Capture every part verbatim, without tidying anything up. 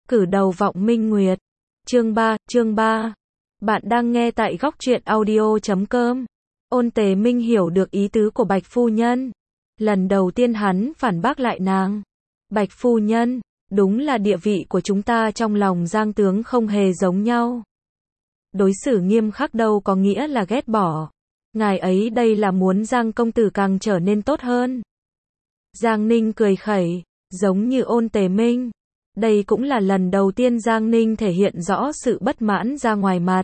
Cử đầu vọng minh nguyệt. Chương ba, chương ba. Bạn đang nghe tại góc truyện audio chấm com. Ôn Tề Minh hiểu được ý tứ của Bạch phu nhân. Lần đầu tiên hắn phản bác lại nàng. Bạch phu nhân, đúng là địa vị của chúng ta trong lòng Giang tướng không hề giống nhau. Đối xử nghiêm khắc đâu có nghĩa là ghét bỏ. Ngài ấy đây là muốn Giang công tử càng trở nên tốt hơn. Giang Ninh cười khẩy, giống như Ôn Tề Minh. Đây cũng là lần đầu tiên Giang Ninh thể hiện rõ sự bất mãn ra ngoài mặt.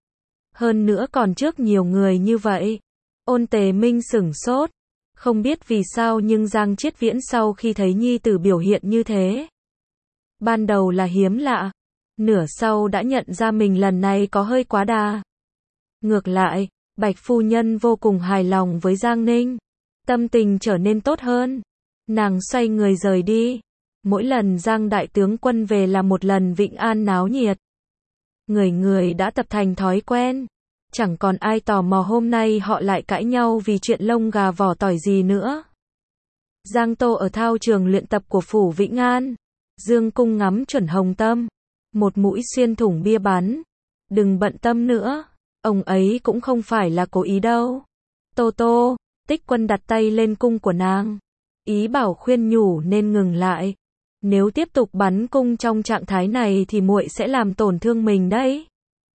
Hơn nữa còn trước nhiều người như vậy. Ôn Tề Minh sửng sốt. Không biết vì sao nhưng Giang Chiết Viễn sau khi thấy nhi tử biểu hiện như thế. Ban đầu là hiếm lạ. Nửa sau đã nhận ra mình lần này có hơi quá đà. Ngược lại, Bạch phu nhân vô cùng hài lòng với Giang Ninh. Tâm tình trở nên tốt hơn. Nàng xoay người rời đi. Mỗi lần Giang đại tướng quân về là một lần Vịnh An náo nhiệt. Người người đã tập thành thói quen. Chẳng còn ai tò mò hôm nay họ lại cãi nhau vì chuyện lông gà vỏ tỏi gì nữa. Giang Tô ở thao trường luyện tập của phủ Vĩnh An. Dương Cung ngắm chuẩn Hồng Tâm. Một mũi xuyên thủng bia bắn. Đừng bận tâm nữa. Ông ấy cũng không phải là cố ý đâu. Tô Tô, Tích Quân đặt tay lên cung của nàng. Ý bảo khuyên nhủ nên ngừng lại. Nếu tiếp tục bắn cung trong trạng thái này thì muội sẽ làm tổn thương mình đấy.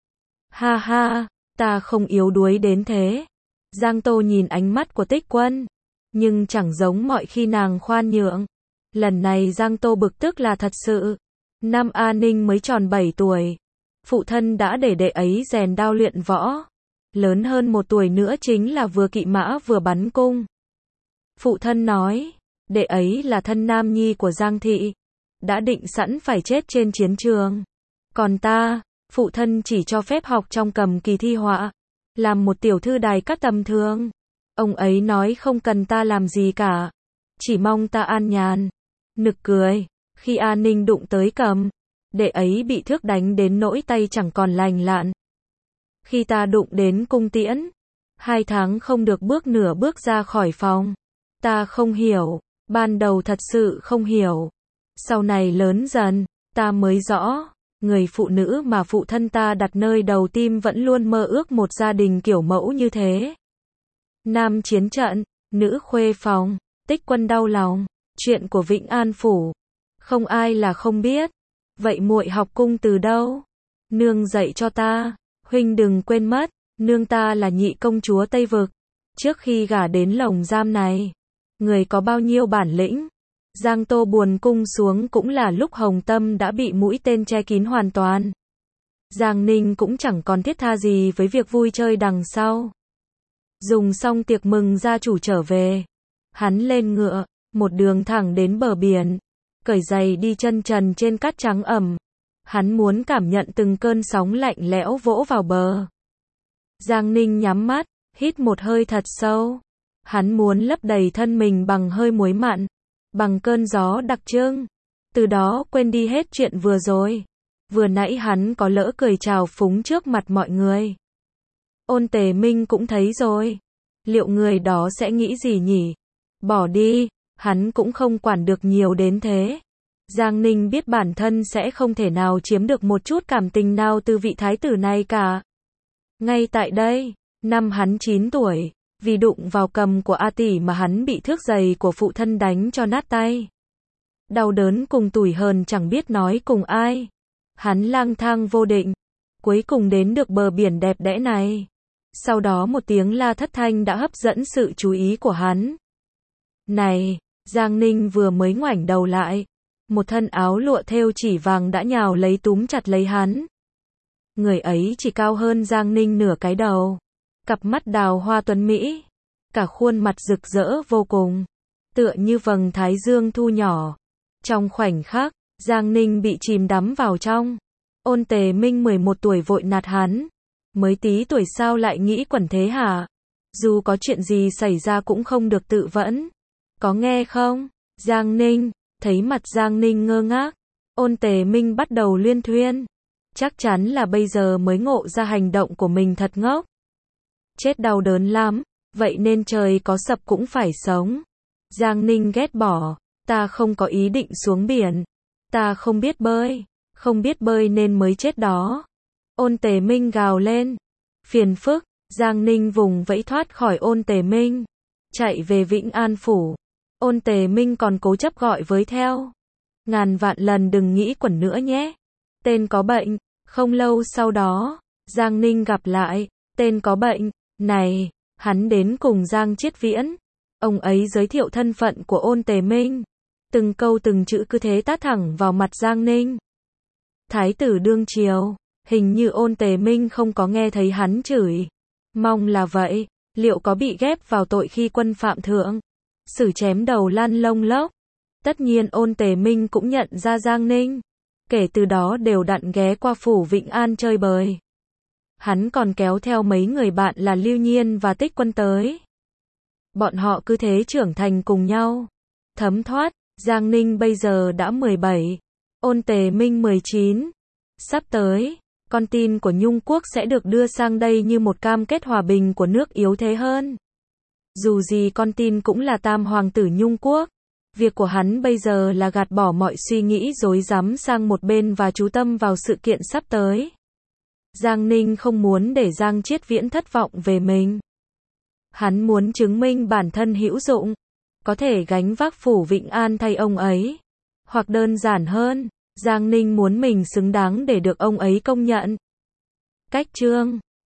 Ha ha, ta không yếu đuối đến thế. Giang Tô nhìn ánh mắt của Tích Quân. Nhưng chẳng giống mọi khi nàng khoan nhượng. Lần này Giang Tô bực tức là thật sự. Năm A Ninh mới tròn bảy tuổi. Phụ thân đã để đệ ấy rèn đao luyện võ. Lớn hơn một tuổi nữa chính là vừa kỵ mã vừa bắn cung. Phụ thân nói, đệ ấy là thân nam nhi của Giang thị. Đã định sẵn phải chết trên chiến trường. Còn ta, phụ thân chỉ cho phép học trong cầm kỳ thi họa. Làm một tiểu thư đài các tầm thường. Ông ấy nói không cần ta làm gì cả. Chỉ mong ta an nhàn. Nực cười, khi A Ninh đụng tới cầm. Đệ ấy bị thước đánh đến nỗi tay chẳng còn lành lặn. Khi ta đụng đến cung tiễn. Hai tháng không được bước nửa bước ra khỏi phòng. Ta không hiểu. Ban đầu thật sự không hiểu. Sau này lớn dần, ta mới rõ. Người phụ nữ mà phụ thân ta đặt nơi đầu tim vẫn luôn mơ ước một gia đình kiểu mẫu như thế. Nam chiến trận, nữ khuê phòng, Tích Quân đau lòng. Chuyện của Vĩnh An phủ. Không ai là không biết. Vậy muội học cung từ đâu? Nương dạy cho ta. Huynh đừng quên mất, nương ta là nhị công chúa Tây Vực. Trước khi gả đến lồng giam này, người có bao nhiêu bản lĩnh? Giang Tô buồn cung xuống cũng là lúc Hồng Tâm đã bị mũi tên che kín hoàn toàn. Giang Ninh cũng chẳng còn thiết tha gì với việc vui chơi đằng sau. Dùng xong tiệc mừng gia chủ trở về. Hắn lên ngựa, một đường thẳng đến bờ biển. Cởi giày đi chân trần trên cát trắng ẩm. Hắn muốn cảm nhận từng cơn sóng lạnh lẽo vỗ vào bờ. Giang Ninh nhắm mắt, hít một hơi thật sâu. Hắn muốn lấp đầy thân mình bằng hơi muối mặn. Bằng cơn gió đặc trưng. Từ đó quên đi hết chuyện vừa rồi. Vừa nãy hắn có lỡ cười chào phúng trước mặt mọi người. Ôn Tề Minh cũng thấy rồi. Liệu người đó sẽ nghĩ gì nhỉ? Bỏ đi, hắn cũng không quản được nhiều đến thế. Giang Ninh biết bản thân sẽ không thể nào chiếm được một chút cảm tình nào từ vị thái tử này cả. Ngay tại đây, năm hắn chín tuổi, vì đụng vào cầm của A tỷ mà hắn bị thước giày của phụ thân đánh cho nát tay. Đau đớn cùng tủi hờn chẳng biết nói cùng ai. Hắn lang thang vô định, cuối cùng đến được bờ biển đẹp đẽ này. Sau đó một tiếng la thất thanh đã hấp dẫn sự chú ý của hắn. Này, Giang Ninh vừa mới ngoảnh đầu lại. Một thân áo lụa thêu chỉ vàng đã nhào lấy túm chặt lấy hắn. Người ấy chỉ cao hơn Giang Ninh nửa cái đầu. Cặp mắt đào hoa tuấn mỹ. Cả khuôn mặt rực rỡ vô cùng. Tựa như vầng thái dương thu nhỏ. Trong khoảnh khắc, Giang Ninh bị chìm đắm vào trong. Ôn Tề Minh mười một tuổi vội nạt hắn. Mới tí tuổi sao lại nghĩ quẩn thế hả? Dù có chuyện gì xảy ra cũng không được tự vẫn. Có nghe không? Giang Ninh. Thấy mặt Giang Ninh ngơ ngác. Ôn Tề Minh bắt đầu luyên thuyên. Chắc chắn là bây giờ mới ngộ ra hành động của mình thật ngốc. Chết đau đớn lắm. Vậy nên trời có sập cũng phải sống. Giang Ninh ghét bỏ. Ta không có ý định xuống biển. Ta không biết bơi. không biết bơi nên mới chết đó. Ôn Tề Minh gào lên. Phiền phức, Giang Ninh vùng vẫy thoát khỏi Ôn Tề Minh, chạy về Vĩnh An Phủ. Ôn Tề Minh còn cố chấp gọi với theo. Ngàn vạn lần đừng nghĩ quẩn nữa nhé. Tên có bệnh. Không lâu sau đó, Giang Ninh gặp lại. Tên có bệnh. Này, hắn đến cùng Giang Chiết Viễn. Ông ấy giới thiệu thân phận của Ôn Tề Minh. Từng câu từng chữ cứ thế tát thẳng vào mặt Giang Ninh. Thái tử đương triều, hình như Ôn Tề Minh không có nghe thấy hắn chửi. Mong là vậy, liệu có bị ghép vào tội khi quân phạm thượng, xử chém đầu lăn lông lốc. Tất nhiên Ôn Tề Minh cũng nhận ra Giang Ninh. Kể từ đó đều đặn ghé qua phủ Vĩnh An chơi bời. Hắn còn kéo theo mấy người bạn là Lưu Nhiên và Tích Quân tới. Bọn họ cứ thế trưởng thành cùng nhau. Thấm thoát, Giang Ninh bây giờ đã mười bảy, Ôn Tề Minh mười chín. Sắp tới, con tin của Nhung Quốc sẽ được đưa sang đây như một cam kết hòa bình của nước yếu thế hơn. Dù gì con tin cũng là tam hoàng tử Nhung Quốc. Việc của hắn bây giờ là gạt bỏ mọi suy nghĩ rối rắm sang một bên và chú tâm vào sự kiện sắp tới. Giang Ninh không muốn để Giang Chiết Viễn thất vọng về mình. Hắn muốn chứng minh bản thân hữu dụng, có thể gánh vác phủ Vĩnh An thay ông ấy. Hoặc đơn giản hơn, Giang Ninh muốn mình xứng đáng để được ông ấy công nhận. Cách chương